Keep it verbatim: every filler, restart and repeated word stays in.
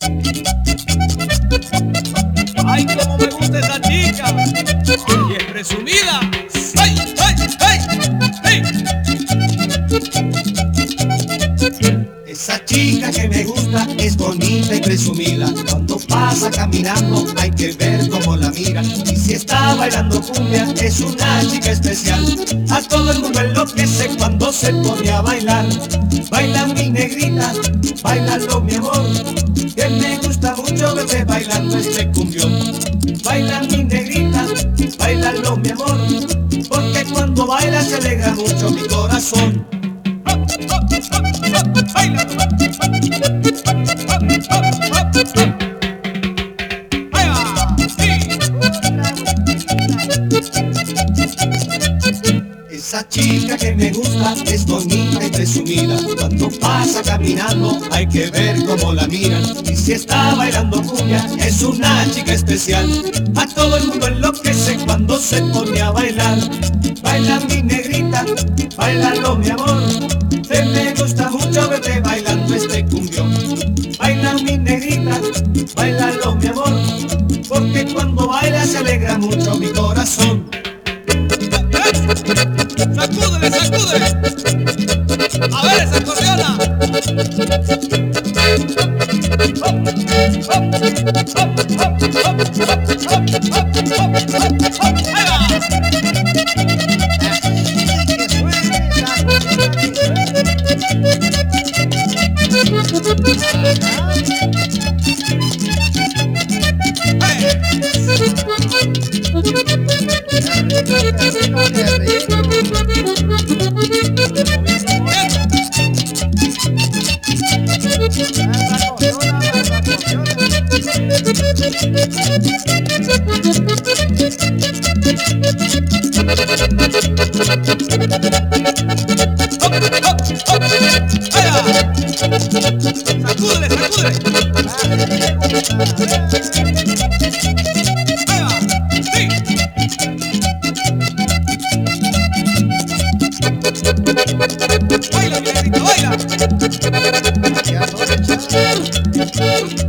Ay, cómo me gusta esa chica. Y es presumida. ¡Ay, ay, ay! ¡Ay! Esa chica que me gusta es bonita y presumida. Cuando pasa caminando hay que ver cómo la mira. Y si está bailando cumbia es una chica especial. A todo el mundo enloquece cuando se pone a bailar. Baila mi negrita, bailalo mi amor, que me gusta mucho verte bailando este cumbión. Baila mi negrita, bailalo mi amor, porque cuando baila se alegra mucho mi corazón. ¡Baila! ¡Ahí va! ¡Sí! Esa chica que me gusta es bonita y presumida. Cuando pasa caminando hay que ver cómo la miran. Y si está bailando cumbia es una chica especial. A todo el mundo enloquece cuando se pone a bailar. Baila mi negrita, bailalo mi amor, que me gusta mucho verte bailando este cumbión. Baila mi negrita, bailalo mi amor, porque cuando baila se alegra mucho mi corazón. ¡Sacúdele, sacúdele! A ver esa acordeona. ¡Ahí va! ¡Sacúdele, sacúdele! ¡Ahí va! ¡Sí! ¡Baila, mi negrita, baila!